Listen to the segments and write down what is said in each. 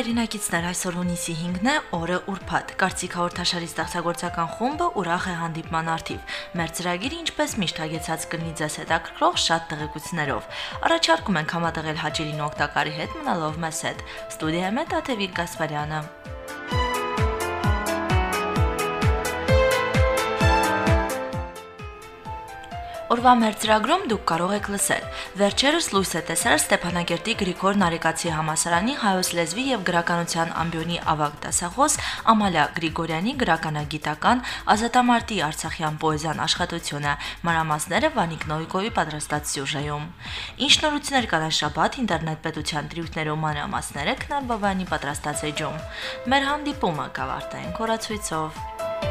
Օրինակիցներ այսօր հունիսի 5-ն է, օրը ուրբաթ։ Կարծիք հաղորդաշարի ստեղծագործական խումբը ուրախ է հանդիպման արդիվ։ Մեր ծրագիրը ինչպես միշտ հագեցած կլինի ձեզ հետաքրքրող շատ տեղեկություններով։ Առաջարկում ենք համատեղել հաճելին օգտակարի հետ մնալով մեզ հետ։ Ստուդիայում է Տաթևիկ Գասպարյանը։ Օրվա մեր ծրագրում դուք կարող եք լսել. Վերջերս լույս է տեսել Ստեփանագերտի Գրիգոր Նարեկացի համալսարանի հայոց լեզվի եւ գրականության ամբիոնի ավագ դասախոս Ամալիա Գրիգորյանի գրականագիտական ազատամարտի Արցախյան պոեզիան աշխատությունը, մանրամասները Վանիկ Նոյկոյի պատրաստած սյուժեում։ Ինչ նորություններ կան այս շաբաթ ինտերնետ պետության դրույթներում մանրամասները Քնար Բաբայանի պատրաստած էջում։ Մեր հանդիպումը կավարտենք օրացույցով։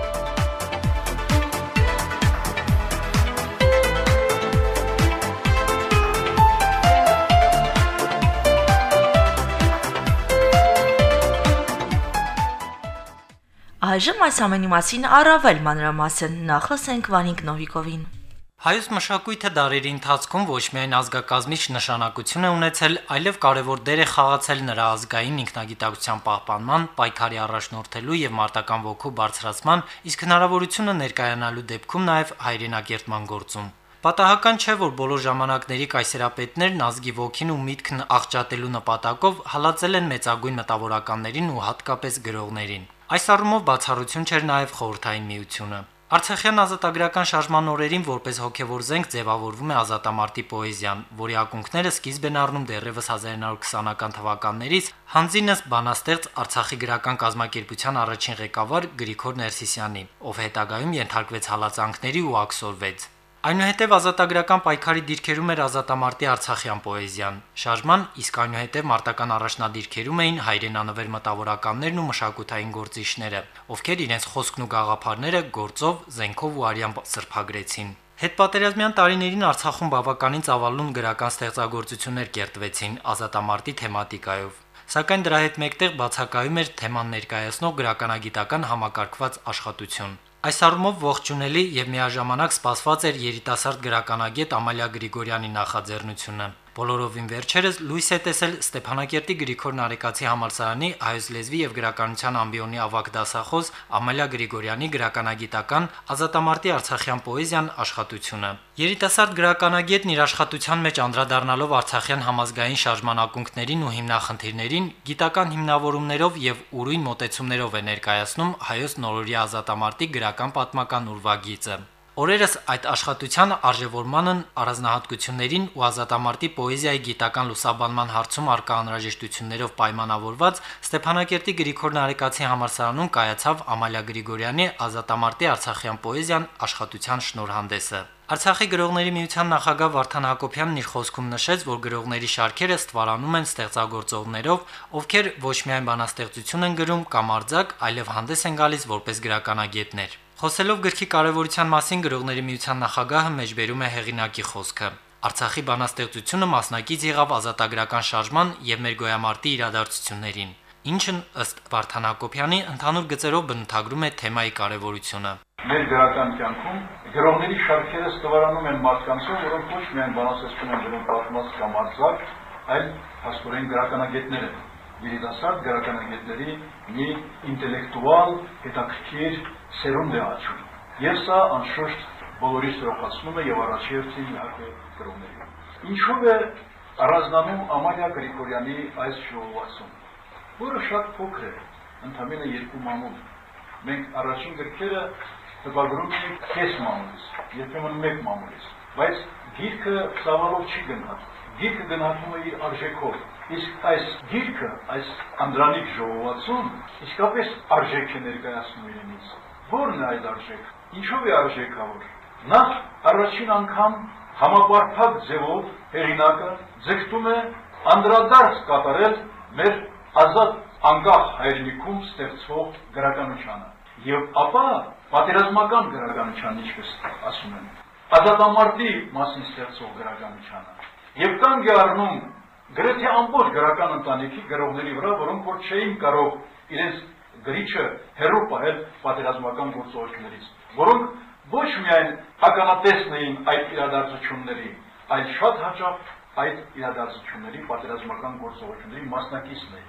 Այժմ այս ամենի մասին առավել մանրամասն նախ լսենք Վանիկ Նովիկովին։ Հայոց մշակույթը դարերի ընթացքում ոչ միայն ազգակազմիչ նշանակություն է ունեցել, այլև կարևոր դեր է խաղացել նրա ազգային ինքնագիտակցության պահպանման, պայքարի առաջնորդելու եւ մարտական ոգու բարձրացման, իսկ հնարավորությունը ներկայանալու դեպքում նաեւ հայրենագերտման գործում։ Պատահական չէ, որ բոլոր ժամանակների կայսերապետներն ազգի ոգին ու միտքն աղճատելու նպատակով հալածել են մեծագույն մտավորականներին ու հատկապես գրողներին։ Այս առումով բացառություն չէր նաև խորհրդային միությունը։ Արցախյան ազատագրական շարժման օրերին որպես հոգևոր զենք ձևավորվում է ազատամարտի պոեզիան, որի ակունքները սկիզբ են առնում դեռևս 1920-ական թվականներից հանձինս բանաստեղծ Արցախի գրական կազմակերպության առաջին ղեկավար Գրիգոր Ներսիսյանի, ով հետագայում ենթարկվեց հալածանքների ու աքսորվեց։ Այնուհետև ազատագրական պայքարի դիրքերում էր ազատամարտի արցախյան պոեզիան։ Շարժման, իսկ այնուհետև մարտական առաջնադիրքերում էին հայրենանվեր մտավորականներն ու մշակութային գործիչները, ովքեր իրենց խոսքն ու գաղափարները գործով, զենքով ու արյամբ սրբագրեցին։ Հետպատերազմյան տարիներին Արցախում բավականին ծավալուն գրական ստեղծագործություններ կերտվեցին ազատամարտի թեմատիկայով։ Սակայն դրա հետ մեկտեղ բացակայում էր թեման ներկայացնող գրականագիտական համակարգված աշխատություն։ Այս առումով ողջունելի եւ միաժամանակ սպասված էր երիտասարդ գրականագետ Ամալիա Գրիգորյանի նախաձեռնությունը։ Բոլորովին վերջերս լույս է տեսել Ստեփանագերտի Գրիգոր Նարեկացի համալսարանի հայոց լեզվի եւ գրականության ամբիոնի ավագ դասախոս Ամալիա Գրիգորյանի գրականագիտական ազատամարտի արցախյան պոեզիան աշխատությունը։ Երիտասարդ գրականագետն իր աշխատության մեջ անդրադառնալով արցախյան համազգային շարժման ակունքներին ու հիմնախնդիրներին գիտական հիմնավորումներով եւ ուրույն մոտեցումներով է ներկայացնում հայոց նորորյա ազատամարտի գրական պատմական ուրվագիծը։ Օրերս այդ աշխատության արժևորմանն առանձնահատկություններին ու ազատամարտի պոեզիայի գիտական լուսաբանման հարցում արկա անհրաժեշտություններով պայմանավորված Ստեփանագերտի Գրիգոր Նարեկացի համալսարանում կայացավ Ամալիա Գրիգորյանի ազատամարտի արցախյան պոեզիան աշխատության շնորհանդեսը։ Արցախի գրողների միության նախագահ Վարդան Հակոբյանն իր խոսքում նշեց, որ գրողների շարքերը ստվարանում են ստեղծագործողներով, ովքեր ոչ միայն բանաստեղծություն են գրում կամ արձակ, այլև հանդես են գալիս որպես գրականագետներ։ Խոսելով գրքի կարևորության մասին գրողների միության նախագահը մեջբերում է հեղինակի խոսքը։ Արցախի բանաստեղծությունը մասնակից եղավ ազատագրական շարժման եւ մեր գոյամարտի իրադարձություններին, ինչն ըստ Վարդան Հակոբյանի ընդհանուր գծերով բնութագրում է թեմայի կարևորությունը։ Մեր գրական կյանքում գրողների շարքերը ստվարանում են մարդկանցով, որոնք ոչ միայն բանաստեղծություն են գրում պատմած կամ արձակ, այլ հաստորեն գրականագետներ են։ Երիտասարդ գրականագետների մի ինտելեկտուալ հետաքրքիր սերունդ է աճում։ Եվ սա անշուշտ բոլորի սրոխացնում է եւ առաջերտին իհարկե գրողներին։ Ինչով է առանձնանում Ամալիա Գրիգորյանի այս ժողովածուն, որը շատ փոքր է, ընդամենը 2 մամուլ։ Մենք առաջին գրքերը տպագրում ենք կես մամուլից, երբեմն 1 մամուլից, բայց գիրքը ծավալով չի գնահատվում։ Գիրքը գնահատվում է իր արժեքով, իսկ այս գիրքը, այս անդրանիկ ժողովածուն իսկապես արժեք է ներկայացնում իրենից։ Որն է այդ արժեքը։ Ինչով է արժեքավոր։ Նախ առաջին անգամ համապարփակ ձևով հեղինակը ձգտում է անդրադարձ կատարել մեր ազատ անկախ հայրենիքում ստեղծվող գրականությանը եւ ապա պատերազմական գրականության, ինչպես ասում են, ազատամարտի մասին ստեղծող գրականությանը եւ կանգ է առնում գրեթե ամբողջ գրական ընտանիքի գրողների վրա, որոնք որ չէին կարող իրենց գրիչը հեռու պահել պատերազմական գործողություններից, որոնք ոչ միայն ականատեսն էին այդ իրադարձությունների, այլ շատ հաճախ այդ իրադարձությունների պատերազմական գործողությունների մասնակիցն էին։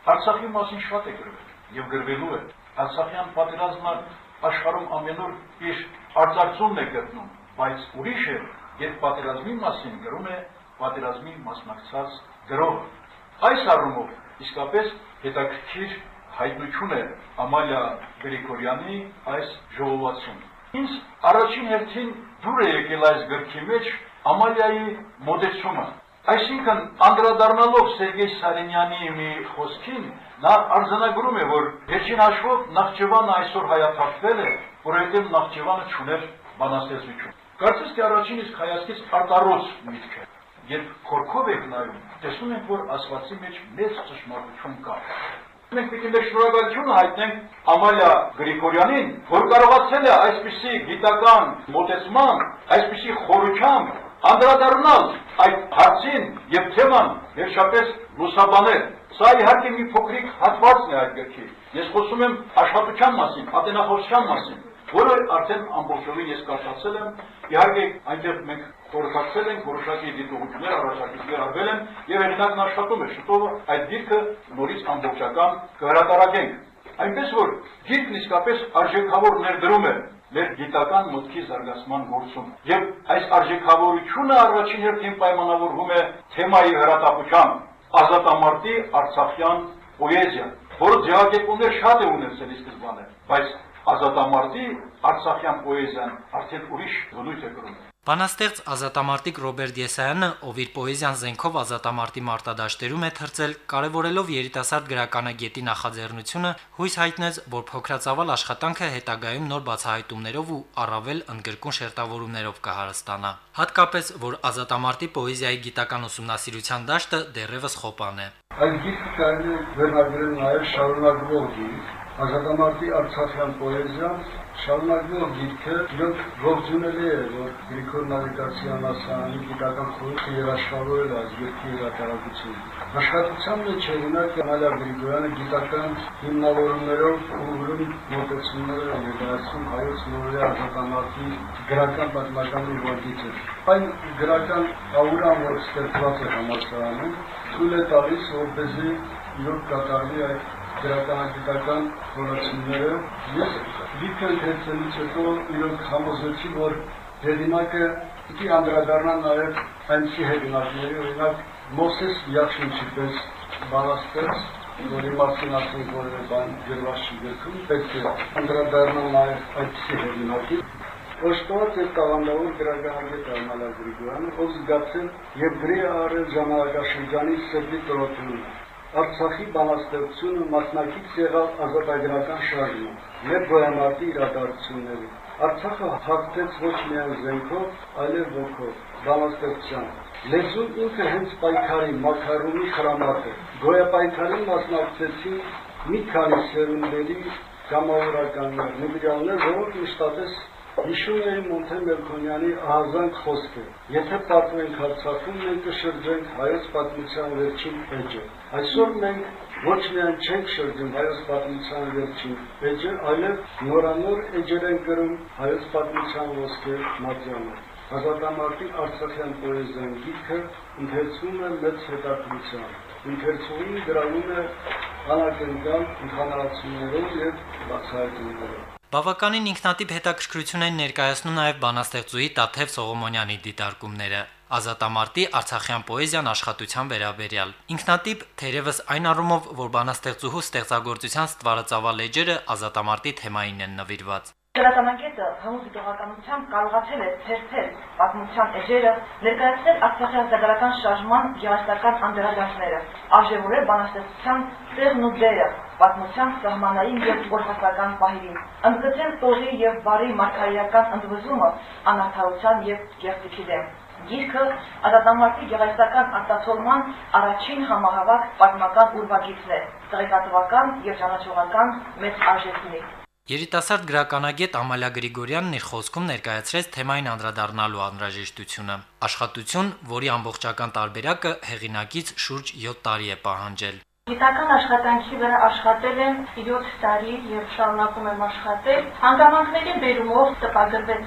Արցախի մասին շատ է գրվել եւ գրվելու է։ Արցախյան պատերազմը աշխարհում ամենուր իր արձակցումն է գտնում, բայց ուրիշ է, երբ պատերազմի մասին գրում է պատերազմի մասնակցած գրողը։ Այս առումով իսկապես հետաքրքիր հայտնություն է Ամալիա Գրիգորյանի այս ժողովածուն։ Ինձ առաջին հերթին դուր է եկել այս գրքի մեջ Ամալիայի մոտեցումը։ Այսինքն անդրադառնալով Սերգեյ Սարինյանի մի խոսքին, նա արձանագրում է, որ վերջին հաշվով Նախճեվանը այսօր հայաթափվել է, որովհետև Նախճեվանը չուներ բանաստեղծություն։ Կարծես թե առաջին իսկ հայացքից արտառոց միտք է։ Երբ խորքով եք նայում, տեսնում ենք, որ ասվածի մեջ մեծ ճշմարտություն կա։ Մենք պիտի մեր շնորհակալությունը հայտնենք Ամալիա Գրիգորյանին, որ կարողացել է այսպիսի գիտական մոտեցման, այսպիսի խորությամբ անդրադառնալ այդ հարցին եւ թեման վերջապես լուսաբանել։ Սա իհարկե մի փոքրիկ հատվածն է այդ գրքի։ Ես խոսում եմ աշխատության մասին, ատենախոսության մասին, որը արդեն ամբողջովին ես կարդացել եմ։ Իհարկե այնտեղ մենք խորհրդակցել ենք, որոշակի դիտողություններ, առաջարկություններ արվել են եւ հեղինակն աշխատում է շուտով այդ գիրքը նորից ամբողջական կհրատարակենք։ Այնպես որ գիրքն իսկապես արժեքավոր ներդրում է մեր գիտական մտքի զարգացման գործում։ Եվ այս արժեքավորությունը առաջին հերթին պայմանավորվում է թեմայի հրատապությամբ, ազատամարտի արցախյան պոեզիան, որը ձևակերպումներ շատ է ունեցել ի սկզբանե, բայց ազատամարտի արցախյան պոեզիան արդեն ուրիշ բնույթ է կրում։ Բանաստեղծ ազատամարտիկ Ռոբերտ Եսայանը, ով իր պոեզիան զենքով ազատամարտի մարտադաշտերում է թռցել, կարևորելով երիտասարդ գրականագետի նախաձեռնությունը, հույս հայտնեց, որ փոքրածավալ աշխատանքը հետագայում նոր բացահայտումներով ու առավել ընդգրկուն շերտավորումներով կհարստանա։ Հատկապես, որ ազատամարտի պոեզիայի գիտական ուսումնասիրության դաշտը դեռևս խոպան է։ Այդ գիրքը կարելի է վերնագրել նաև շարունակվող գիրք։ Ազատամարտի արցախյան պոեզիան շարունակվող գիրքը իրոք ողջունելի է, որ Գրիգոր Նավիգացիան ասանի գիտական խորհուրդը երաշխավորել այս գրքի հրատարակությունը։ Աշխատության մեջ օրինակ Ամալիա Գրիգորյանը գիտական հիմնավորումներով ուղղում մոտեցումները ներկայացնում հայոց նորի ազատամարտի գրական պատմական ուղղագիծը։ Այն գրական աուրան, որ ստեղծված է համալսարանում, թույլ է տալիս, որպեսզի իրոք կատարվի այդ գրականագիտական խորացումները։ Ես գիրքը ընթերցելուց հետո իրոք համոզեցի, որ հեղինակը պիտի անդրադառնա նաև այնպիսի հեղինակների, օրինակ Մովսես Յախշինչի պես բանաստեղծ, որի մասին ասենք որևէ բան գրված չի գրքում, պետք է անդրադառնալ նաև այնպիսի հեղինակի։ Օժտված է տաղանդավոր գրականագետ Ամալիա Գրիգորյանը, ով զգացել եւ գրի է առել ժամանակաշրջանի սրտի տրոթումը։ Արցախի բանաստեղծությունը մասնակից եղավ ազատագրական շարժման, մեր գոյամարտի իրադարձությունների։ Արցախը հաղթեց ոչ միայն զենքով, այլև ոգով, բանաստեղծությամբ։ Լեզուն ինքը հենց պայքարի, մաքարումի խրամատ է։ Գոյապայքարին մասնակցեցին մի քանի սերունդների կամավորականներ, նվիրալներ, որոնք մշտապես հիշում էին Մոնթե Մելքոնյանի ահազանգ խոսքը. Եթե պատմենք Արցախում, մենք կշրջենք հայոց պատմության վերջին էջը։ Այսօր մենք ոչ միայն չենք շրջում հայոց պատմության վերջին էջը, այլև նորանոր էջեր ենք գրում հայոց պատմության ոսկե մատյանը։ Ազատամարտի արցախյան պոեզիան գիրքը ընթերցվում է մեծ հետաքրքրությամբ։ Ընթերցողին գրավում է անակնկալ ընդհանրացումներով և բացահայտումներով։ Բավականին ինքնատիպ հետաքրքրություն են ներկայացնում նաև բանաստեղծուհի Տաթև Սողոմոնյանի դիտարկումները ազատամարտի արցախյան պոեզիան աշխատության վերաբերյալ։ Ինքնատիպ թերևս այն առումով, որ բանաստեղծուհու ստեղծագործության ստվարածավալ էջերը ազատամարտի թեմային են նվիրված։ Գրականագետը հմուտ դիտողականությամբ կարողացել է թերթել պատմության էջերը, ներկայացնել Արցախի ազատագրական շարժման գեղարվեստական անդրադարձները, արժևորել բանաստեղծության տեղն ու դերը պատմության սահմանային և օրհասական պահերին, ընդգծել տողի և բարի մարգարեական ընդվզումը անարդարության և կեղծիքի դեմ։ Գիրքը ազատամարտի գեղարվեստական արտացոլման առաջին համահավաք պատմական ուրվագիծն է, տեղեկատվական և ճանաչողական մեծ արժեքնի։ Երիտասարդ գրականագետ Ամալիա Գրիգորյանն իր խոսքում ներկայացրեց թեմային անդրադառնալու անհրաժեշտությունը։ Աշխատություն, որի ամբողջական տարբերակը հեղինակից շուրջ 7 տարի է պահանջել։ Գիտական աշխատանքի վրա աշխատել եմ 7 տարի և շարունակում եմ աշխատել։ Հանգամանքների բերումով տպագրվեց այս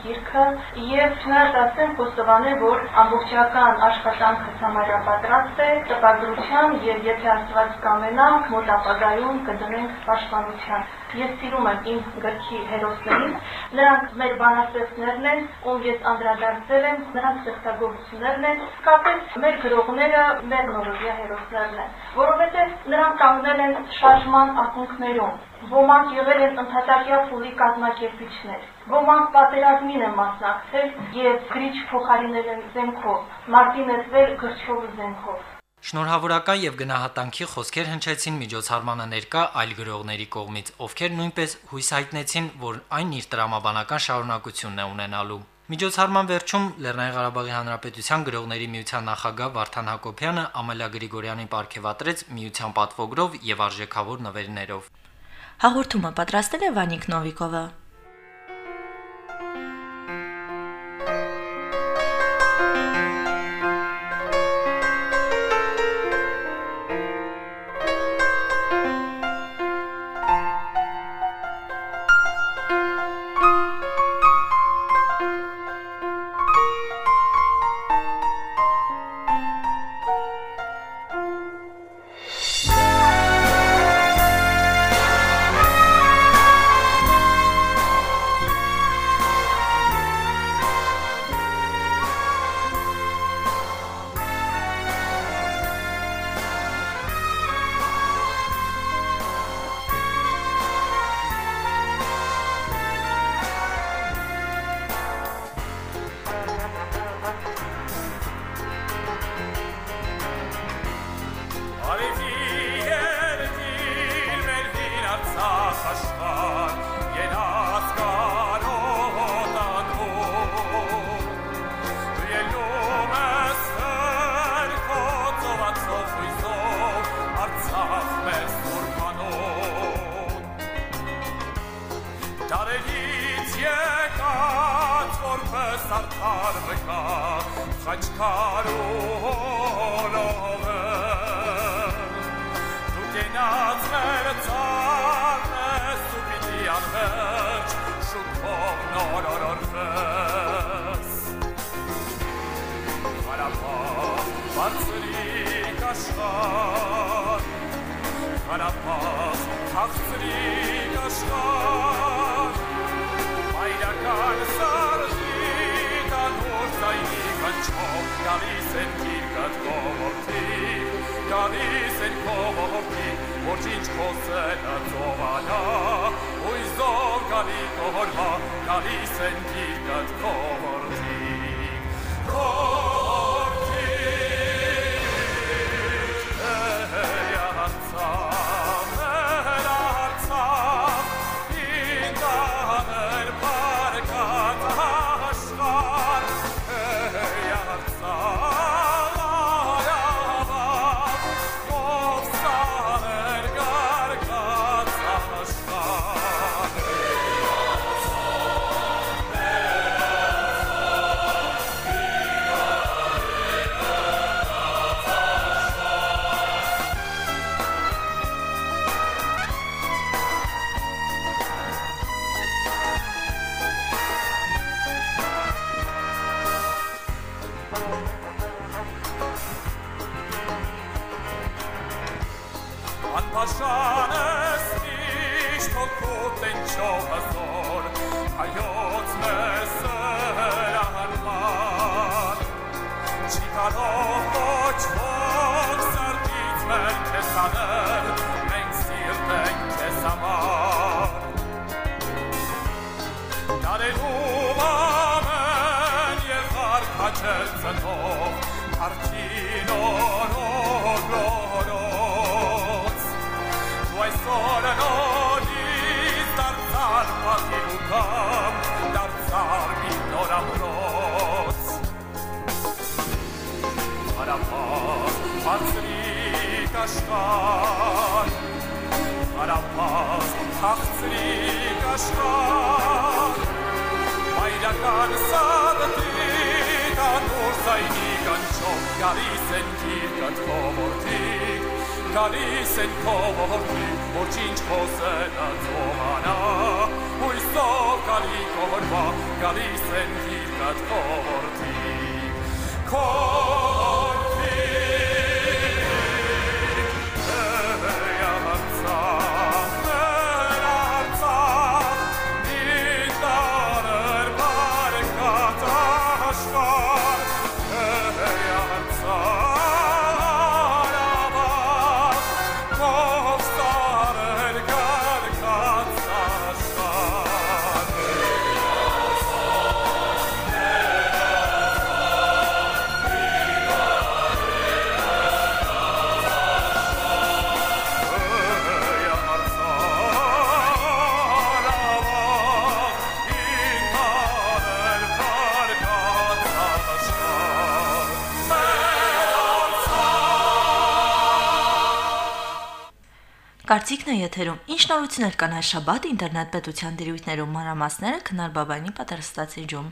գիրքը եւ չնայած ասեմ խոստովանել, որ ամբողջական աշխատանքը համարյա պատրաստ է տպագրության եւ եթե Աստված կամենա մոտ ապագայում կդնենք պաշտպանության։ Ես սիրում եմ իմ գրքի հերոսներին, նրանք մեր բանաստեղծներն են, ում ես անդրադարձել եմ, նրանց ստեղծագործություններն են, կապēc մեր գրողները մեր նորովյա հերոսներն են, որովհետև նրանք կանգնել են շարժման ակունքներում, ոմանք եղել են ընդհատակյա փուլի կազմակերպիչներ, ոմանք պատերազմին են մասնակցել եւ գրիչ փոխարինել են զենքով, մարտի ներվել գրչով ու զենքով։ Շնորհավորական եւ գնահատանքի խոսքեր հնչեցին միջոցառմանը ներկա այլ գրողների կողմից, ովքեր նույնպես հույս հայտնեցին, որ այն իր տրամաբանական շարունակությունն է ունենալու։ Միջոցառման վերջում Լեռնային Ղարաբաղի Հանրապետության գրողների միության նախագահ Վարդան Հակոբյանը Ամալիա Գրիգորյանին պարգևատրեց միության պատվոգրով եւ արժեքավոր նվերներով։ Հաղորդումը պատրաստել է Վանիկ Նովիկովը։ Գալիս են քո որդի, ոչինչ խոսելը ծոմանա, հույսով գալի քո օրվա, գալիս են գիրկատ քո որդի, քո Կարծիքն է եթերում։ Ինչ նորություններ կան այս շաբաթ ինտերնետ պետության դիրույթներում մանրամասները Քնար Բաբայանի պատրաստած էջում։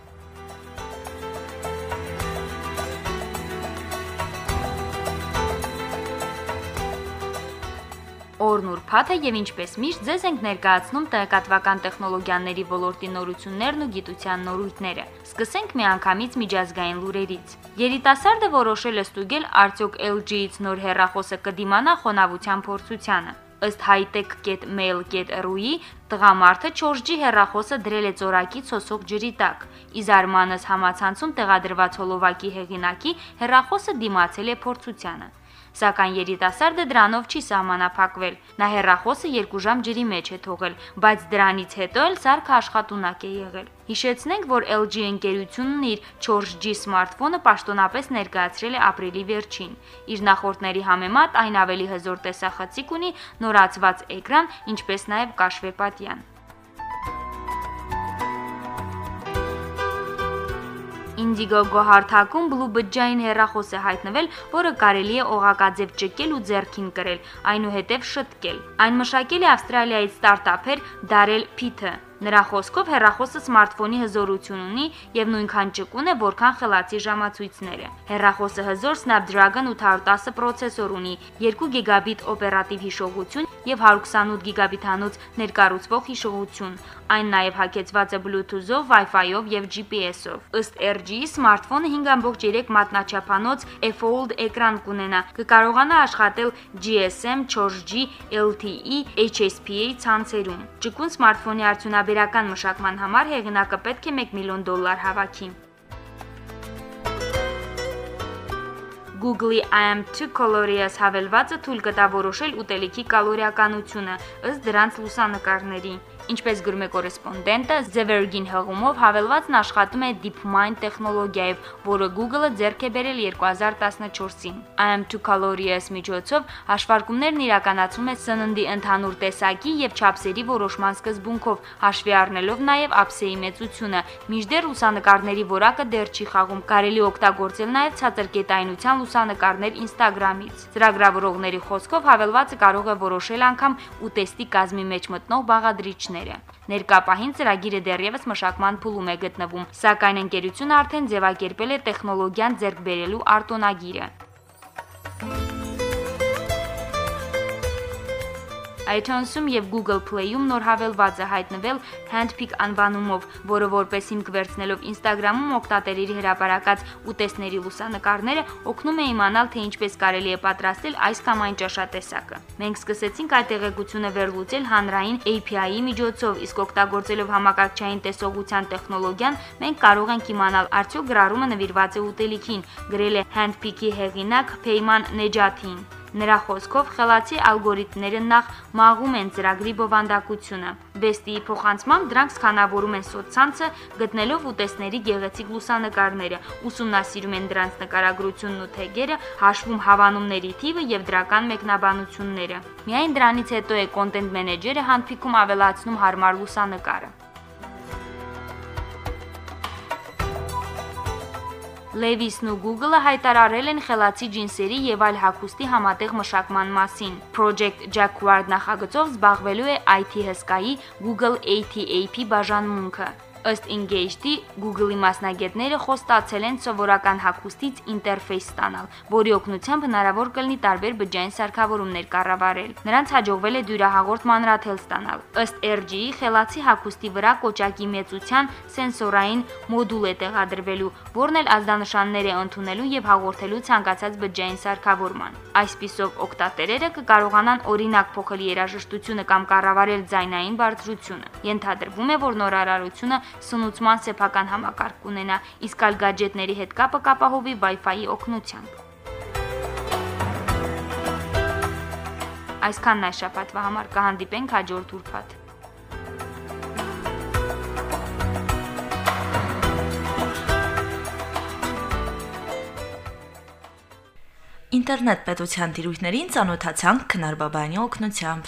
Օրն ուրբաթ է եւ ինչպես միշտ ձեզ ենք ներկայացնում տեղեկատվական տեխնոլոգիաների ոլորտի նորություններն ու գիտության նորույթները։ Սկսենք միանգամից միջազգային լուրերից։ Երիտասարդը որոշել է ստուգել արդյոք LG-ից նոր հեռախոսը կդիմանա խոնավության փորձությանը։ Ըստ hightech.mail.ru-ի տղամարդը 4G հեռախոսը դրել է ծորակի ցոսող ջրի տակ։ Իզարմանս համացանցում տեղադրված հոլովակի հեղինակի հեռախոսը դիմացել է փորձությանը։ Սակայն երիտասարդը դրանով չի սահմանափակվել։ Նա հեռախոսը 2 ժամ ջրի մեջ է թողել, բայց դրանից հետո էլ սարքը աշխատունակ է եղել։ Հիշեցնենք, որ LG ընկերությունն իր 4G սմարթֆոնը պաշտոնապես ներկայացրել է ապրիլի վերջին։ Իր նախորդների համեմատ այն ավելի հզոր տեսախցիկ ունի, նորացված էկրան, ինչպես նաև կաշվեպատյան։ Indiegogo հարթակում Blue բջջային հեռախոս է հայտնվել, որը կարելի է օղակաձև ճկել ու ձեռքին կրել, այնուհետև շտկել։ Այն մշակել է Ավստրալիայից ստարտափեր Darrell Pitt-ը։ Նրա խոսքով հեռախոսը սմարթֆոնի հզորություն ունի եւ նույնքան ճկուն է, որքան խելացի ժամացույցները։ Հեռախոսը հզոր Snapdragon 810 պրոցեսոր ունի, 2 գիգաբիտ օպերատիվ հիշողություն եւ 128 գիգաբիթանոց ներկառուցվող հիշողություն։ Այն նաեւ հագեցված է Bluetooth-ով, Wi-Fi-ով եւ GPS-ով։ Ըստ RG-ի սմարթֆոնը 5.3 մատնաչափանոց F-Fold էկրան կունենա, կկարողանա աշխատել GSM, 4G, LTE, HSPA ցանցերում։ Ճկուն սմարթֆոնի արդյունաբերական մշակման համար հեղինակը պետք է $1 միլիոն հավաքի։ Google-ի I am too calories հավելվածը թույլ կտա որոշել ուտելիքի կալորիականությունը ըստ դրանց լուսանկարների։ Ինչպես գրում է կորեսպոնդենտը, The Verge-ին հղումով հավելվածն աշխատում է DeepMind տեխնոլոգիայով, որը Google-ը ձեռք է բերել 2014-ին։ I am too calories միջոցով հաշվարկումներն իրականացում է սննդի ընդհանուր տեսակի եւ չափսերի որոշման սկզբունքով, հաշվի առնելով նաեւ ափսեի մեծությունը։ Մինչդեռ լուսանկարների որակը դեռ չի խաղում, կարելի օգտագործել նաեւ ցածրկետայնության լուսանկարներ Instagram-ից։ Ծրագրավորողների խոսքով հավելվածը կարող է որոշել անգամ ուտեստի կազմի մեջ մտնող բաղադրիչներ։ Ներկա պահին ծրագիրը դեռևս մշակման փուլում է գտնվում, սակայն ընկերությունը արդեն ձևակերպել է տեխնոլոգիան ձեռք բերելու արտոնագիրը։ iTunes-ում եւ Google Play-ում նոր հավելված է հայտնվել Handpick անվանումով, որը որպես հիմք վերցնելով Instagram-ում օգտատերերի հրապարակած ուտեստների լուսանկարները օգնում է իմանալ, թե ինչպես կարելի է պատրաստել այս կամ այն ճաշատեսակը։ Մենք սկսեցինք այդ տեղեկությունը վերլուծել հանրային API-ի միջոցով, իսկ օգտագործելով համակարգչային տեսողության տեխնոլոգիան, մենք կարող ենք իմանալ, արդյոք գրառումը նվիրված է ուտելիքին, գրել է Handpick-ի հեղինակ Peyman Nejati-ին։ Նրա խոսքով խելացի ալգորիթմները նախ մաղում են ծրագրի բովանդակությունը։ Վեստիի փոխանցմամբ դրանք սկանավորում են սոցցանցը, գտնելով ուտեստների գեղեցիկ լուսանկարները, ուսումնասիրում են դրանց նկարագրությունն ու թեգերը, հաշվում հավանումների թիվը եւ դրական մեկնաբանությունները։ Միայն դրանից հետո է Content Manager-ը Handpick-ում ավելացնում հարմար լուսանկարը։ Levi's-ն ու Google-ը հայտարարել են խելացի ջինսերի եւ այլ հագուստի համատեղ մշակման մասին։ Project Jacquard նախագծով զբաղվելու է IT հսկայի Google ATAP բաժանմունքը։ Ըստ Engaged-ի, Google-ի մասնագետները խոստացել են սովորական հագուստից ինտերֆեյս ստանալ, որի օգնությամբ հնարավոր կլինի տարբեր բջջային սարքավորումներ կառավարել։ Նրանց հաջողվել է դյուրահաղորդ մանրաթել ստանալ։ Ըստ RG-ի, խելացի հագուստի վրա կոճակի մեծության սենսորային մոդուլ է տեղադրվելու, որն էլ ազդանշաններ է ընդունելու եւ հաղորդելու ցանկացած բջջային սարքավորման։ Այսպիսով օգտատերերը կկարողանան օրինակ փոխել երաժշտությունը կամ կառավարել ձայնային բարձրությունը։ Ենթադրվում է, որ նորարարությունը սնուցման սեփական համակարգ կունենա, իսկ այլ գadgetների հետ կապը կապահովի Wi-Fi-ի օգնությամբ։ Այսքանն այս շաբաթվա համար, կհանդիպենք հաջորդ ուրբաթ։ Ինտերնետ պետության տիրույթներին ծանոթացանք Քնար Բաբայանի օգնությամբ։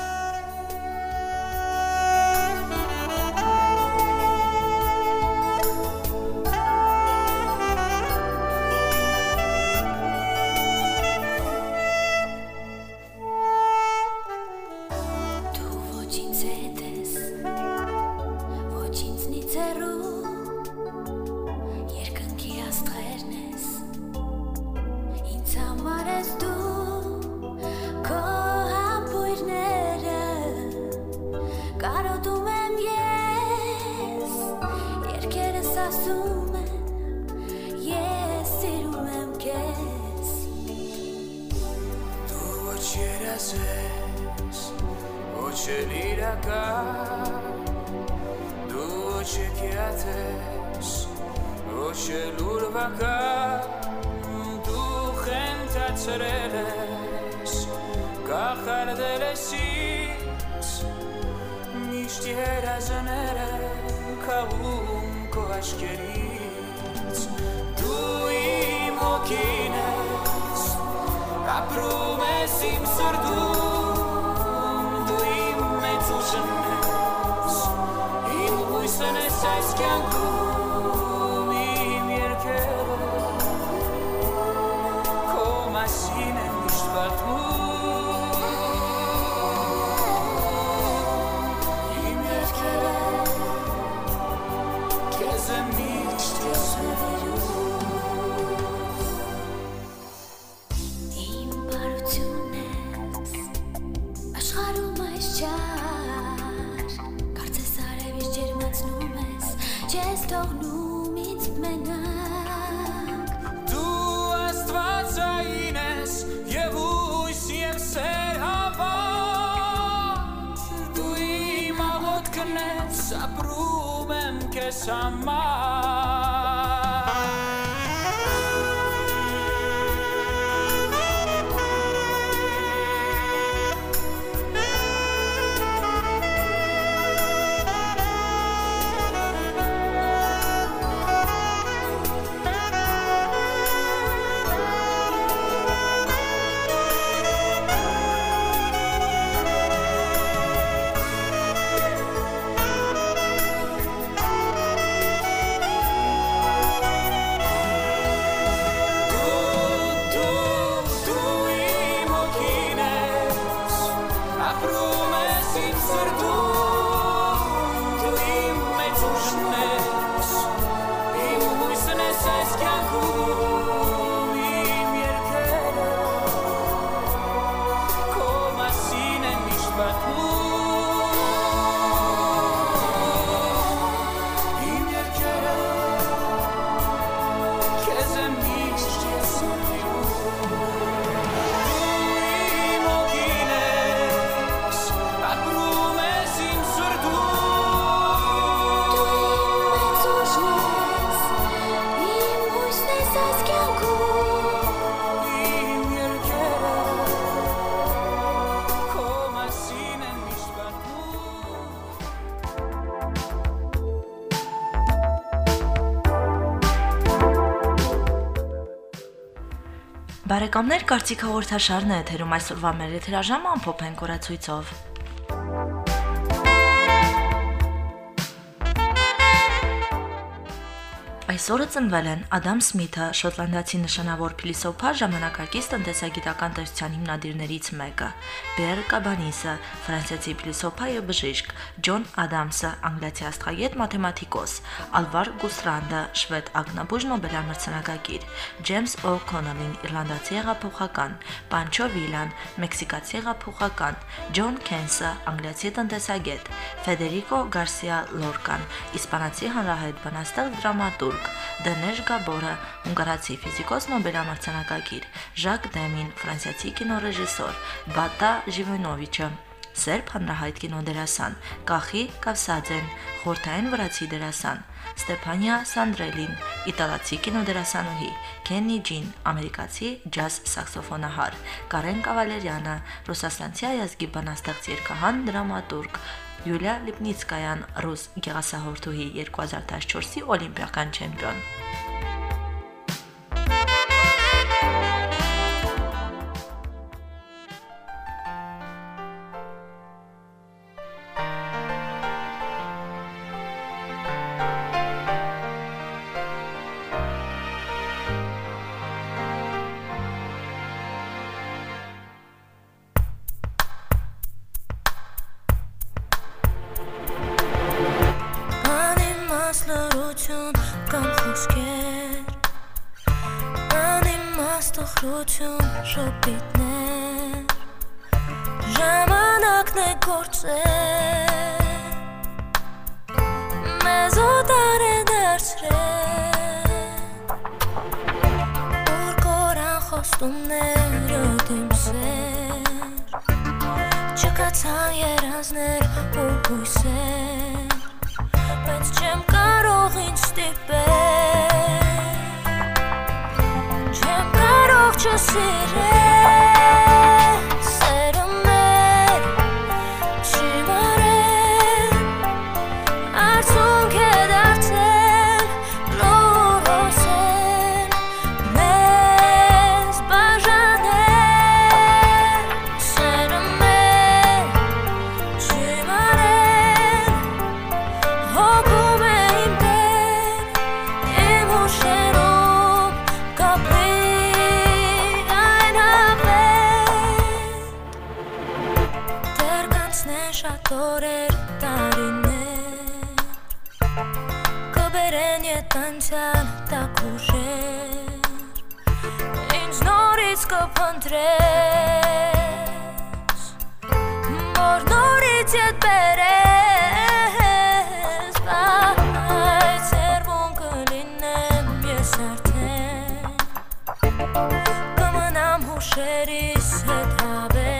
Բարեկամներ, կարծիք հաղորդաշարն է եթերում այսօրվա մեր եթերաժամը ամփոփենք օրացույցով։ Այսօրը ծնվել են Ադամ Սմիթը, շոտլանդացի նշանավոր փիլիսոփա, ժամանակակից տնտեսագիտական տեսության հիմնադիրներից մեկը, Պիեր Կաբանիսը, ֆրանսիացի փիլիսոփա եւ բժիշկ, Ջոն Ադամսը, անգլիացի աստղագետ, մաթեմատիկոս, Ալվար Գուսրանդը, շվեդ ակնաբուժ Նոբելյան մրցանակակիր, Ջեյմս Օ'Քոննելին, իռլանդացի հեղափոխական, Պանչո Վիլան, մեքսիկացի հեղափոխական, Ջոն Քենսը, անգլիացի տնտեսագետ, Ֆեդերիկո Գարսիա Լորկան, իսպանացի հանրահայտ բանաստեղծ դրամատուրգ, Դեներ Գաբորը, հունգարացի ֆիզիկոս Նոբելյան մրցանակակիր, Ժակ Դեմին, ֆրանսիացի կինոռեժիսոր, Բատա Ժիվանովիչը, սերբ հանրահայտ կինոդերասան, Կախի Կավսաձեն, խորթային վրացի դերասան, Ստեփանիա Սանդրելին, իտալացի կինոդերասանուհի, Քեննի Ջին, ամերիկացի ջազ սաքսոֆոնահար, Կարեն Կավալերյանը, ռուսաստանցի ազգի բանաստեղծ երգահան դրամատուրգ, Յուլիա Լիպնիցկայան, ռուս գեղասահորդուհի, 2014-ի օլիմպիական չեմպիոն։ Տխրություն շոպիտներ ժամանակն է գործել մեզ օտար է դարձրել որ կորան խոստումները դիմսեր չկացան երազներ ու հույսեր բայց չեմ կարող ինձ ստիպել Սերը մեր չի մարել Արցունք է դարձել նոր հոսել մեզ բաժանել Սերը մեր չի մարել հոգում է իմ տեր իմ հուշերում կապի Շատ օրեր տարիներ կբերեն ետ-անցյալ տաք ուժեր ինձ նորից կփնտրես որ նորից ետ բերես բայց երվում կլինեմ ես արդեն կմնամ հուշերիս հետ հավեր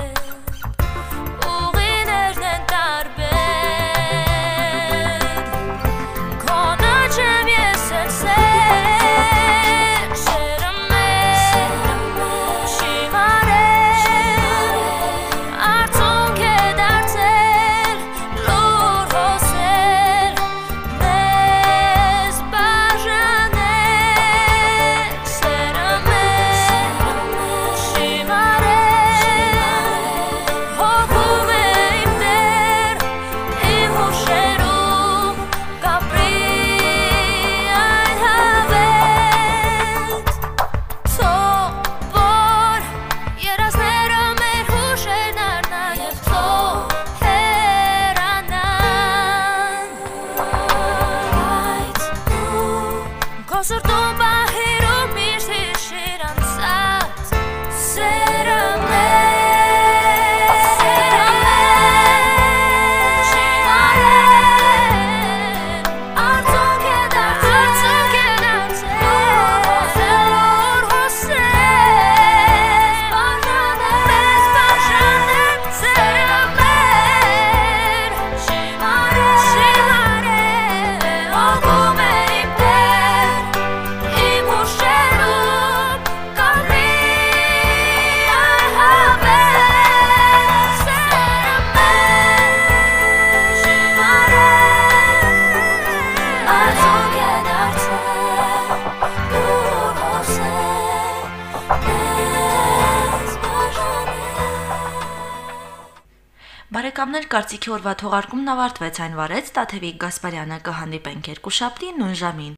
Բարեկամներ, կարծիքի օրվա թողարկումն ավարտվեց, այն վարեց Տաթևիկ Գասպարյանը, կհանդիպենք երկուշաբթի նույն ժամին։